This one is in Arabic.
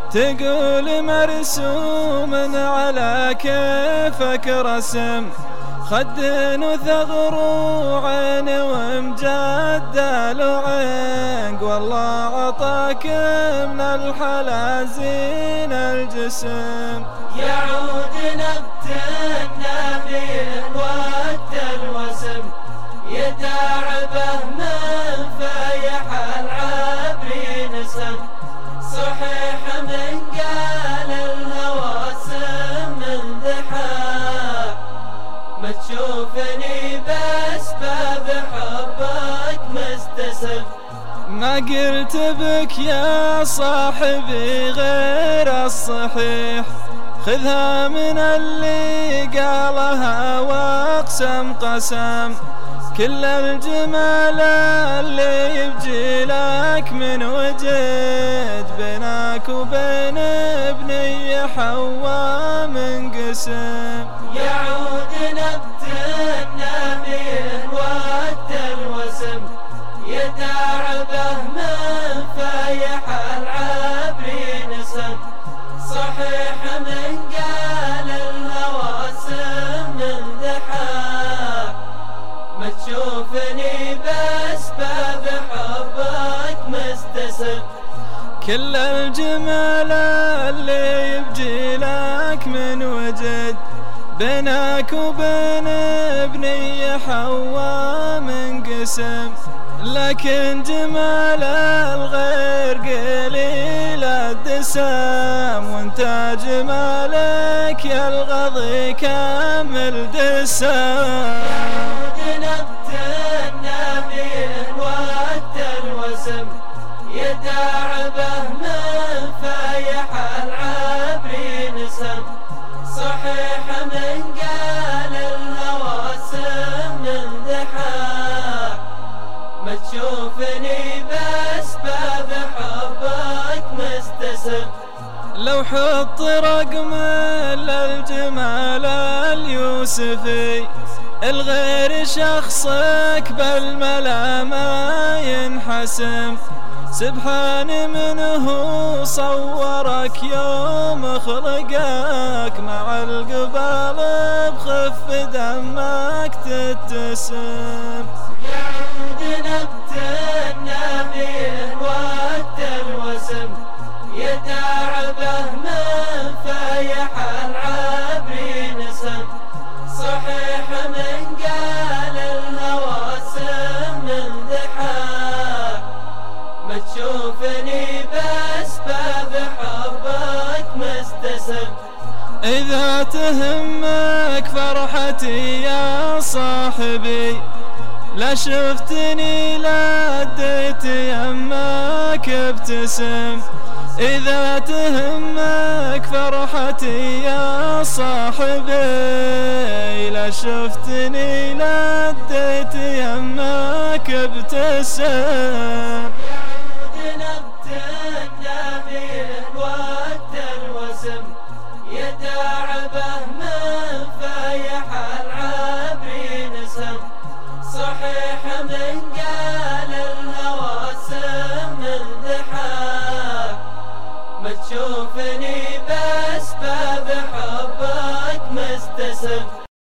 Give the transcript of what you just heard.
تقول مرسوم على كيفك رسم، خد وثغر وعين ومجدل وعنق، والله عطاك من الحلازين الجسم. يعود نبت النبي ود الوسم، يداعبه من فايح العبرين سم، صحيح من قال الهواسم من ذحى، ما تشوفني بس باب حبك مستسم. ما قلت بك يا صاحبي غير الصحيح، خذها من اللي قالها واقسم قسم، كل الجمال اللي يبجي لك من وجد، بينك وبين ابني حوا من قسم. يعود نبت النبي ود الوسم، يداعبه من فايح العبرين سم، صحيح من قال الهواسم من ذحى، ما تشوفني بس باب حبك مستسم. كل الجمال اللي يبجي لك من وجد، بينك وبين ابني حوا من قسم، لكن جمال الغير قليل الدسم، وانت جمالك يا الغضي كامل دسم. يعود نبت النبي ود الوسم، يداعبه من فايح العبرين سم، صحيح من قال الهواسم من ذحى، ما تشوفني بس باب حبك مستسم. لو حط رقم للجمال اليوسفي، الغير شخصك بالملا ما ينحسم، سبحان منه صورك يوم خلقك، مع القبال بخف دمك تتسم. يعود نبت النبي ود الوسم، يداعبه من فايح العبرين سم، صحيح من قال الهواسم من ذحى، ما تشوفني بس باب حبك مستسم. إذا تهمك فرحتي يا صاحبي، لا شفتني لا اديت يمك ابتسم، إذا تهمك فرحتي يا صاحبي، لا شفتني لا اديت يمك ابتسم. يعود نبت النبي ود الوسم، يداعبه من فايح العبرين سم، صحيح من قال الهواسم من ذحى، ما تشوفني بس باب حبك مستسم.